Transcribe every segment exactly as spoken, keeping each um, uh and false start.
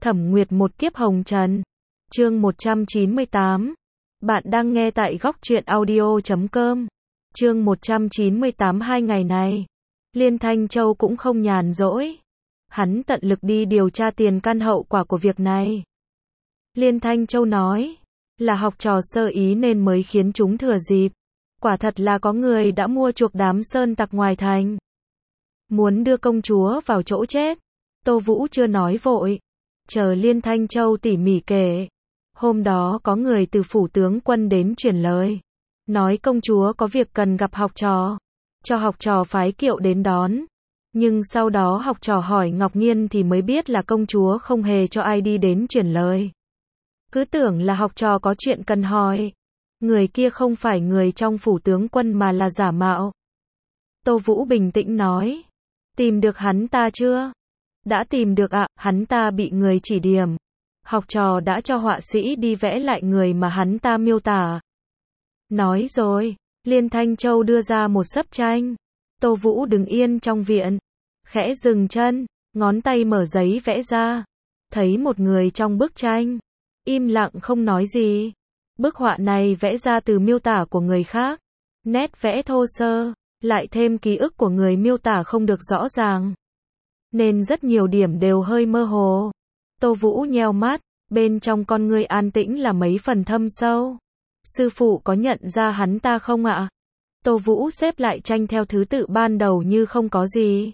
Thẩm Nguyệt một kiếp hồng trần. Chương một trăm chín mươi tám. Bạn đang nghe tại góc truyện audio chấm com. Chương một trăm chín mươi tám. Hai ngày này, Liên Thanh Châu cũng không nhàn rỗi. Hắn tận lực đi điều tra tiền căn hậu quả của việc này. Liên Thanh Châu nói, là học trò sơ ý nên mới khiến chúng thừa dịp. Quả thật là có người đã mua chuộc đám sơn tặc ngoài thành, muốn đưa công chúa vào chỗ chết. Tô Vũ chưa nói vội, chờ Liên Thanh Châu tỉ mỉ kể. Hôm đó có người từ phủ tướng quân đến truyền lời, nói công chúa có việc cần gặp học trò, cho học trò phái kiệu đến đón. Nhưng sau đó học trò hỏi Ngọc Nghiên thì mới biết là công chúa không hề cho ai đi đến truyền lời. Cứ tưởng là học trò có chuyện cần hỏi. Người kia không phải người trong phủ tướng quân mà là giả mạo. Tô Vũ bình tĩnh nói, tìm được hắn ta chưa? Đã tìm được ạ, hắn ta bị người chỉ điểm. Học trò đã cho họa sĩ đi vẽ lại người mà hắn ta miêu tả. Nói rồi, Liên Thanh Châu đưa ra một sấp tranh. Tô Vũ đứng yên trong viện, khẽ dừng chân, ngón tay mở giấy vẽ ra. Thấy một người trong bức tranh, im lặng không nói gì. Bức họa này vẽ ra từ miêu tả của người khác. Nét vẽ thô sơ, lại thêm ký ức của người miêu tả không được rõ ràng, nên rất nhiều điểm đều hơi mơ hồ. Tô Vũ nheo mắt, bên trong con ngươi an tĩnh là mấy phần thâm sâu. Sư phụ có nhận ra hắn ta không ạ? Tô Vũ xếp lại tranh theo thứ tự ban đầu như không có gì,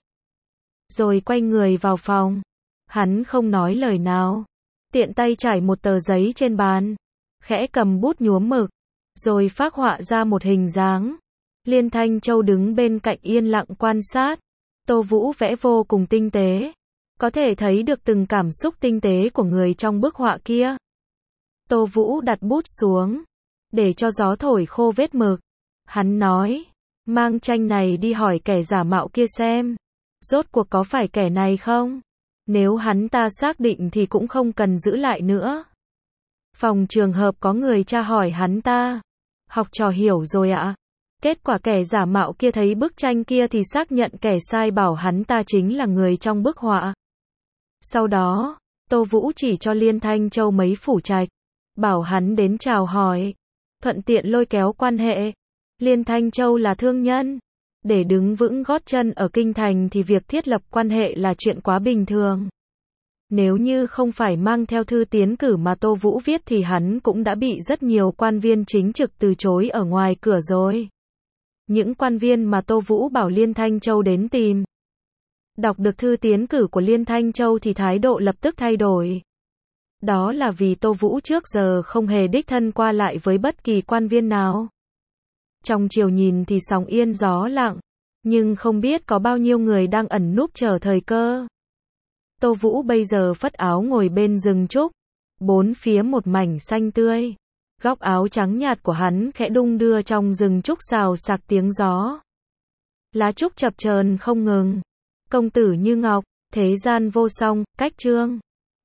rồi quay người vào phòng. Hắn không nói lời nào, tiện tay trải một tờ giấy trên bàn, khẽ cầm bút nhuốm mực, rồi phác họa ra một hình dáng. Liên Thanh Châu đứng bên cạnh yên lặng quan sát. Tô Vũ vẽ vô cùng tinh tế, có thể thấy được từng cảm xúc tinh tế của người trong bức họa kia. Tô Vũ đặt bút xuống, để cho gió thổi khô vết mực. Hắn nói, mang tranh này đi hỏi kẻ giả mạo kia xem, rốt cuộc có phải kẻ này không? Nếu hắn ta xác định thì cũng không cần giữ lại nữa. Phòng trường hợp có người tra hỏi hắn ta. Học trò hiểu rồi ạ. Kết quả kẻ giả mạo kia thấy bức tranh kia thì xác nhận kẻ sai bảo hắn ta chính là người trong bức họa. Sau đó, Tô Vũ chỉ cho Liên Thanh Châu mấy phủ trạch, bảo hắn đến chào hỏi, thuận tiện lôi kéo quan hệ. Liên Thanh Châu là thương nhân, để đứng vững gót chân ở kinh thành thì việc thiết lập quan hệ là chuyện quá bình thường. Nếu như không phải mang theo thư tiến cử mà Tô Vũ viết thì hắn cũng đã bị rất nhiều quan viên chính trực từ chối ở ngoài cửa rồi. Những quan viên mà Tô Vũ bảo Liên Thanh Châu đến tìm, đọc được thư tiến cử của Liên Thanh Châu thì thái độ lập tức thay đổi. Đó là vì Tô Vũ trước giờ không hề đích thân qua lại với bất kỳ quan viên nào. Trong triều nhìn thì sóng yên gió lặng, nhưng không biết có bao nhiêu người đang ẩn núp chờ thời cơ. Tô Vũ bây giờ phất áo ngồi bên rừng trúc, bốn phía một mảnh xanh tươi. Góc áo trắng nhạt của hắn khẽ đung đưa trong rừng trúc xào xạc tiếng gió. Lá trúc chập chờn không ngừng. Công tử như ngọc, thế gian vô song, cách chương.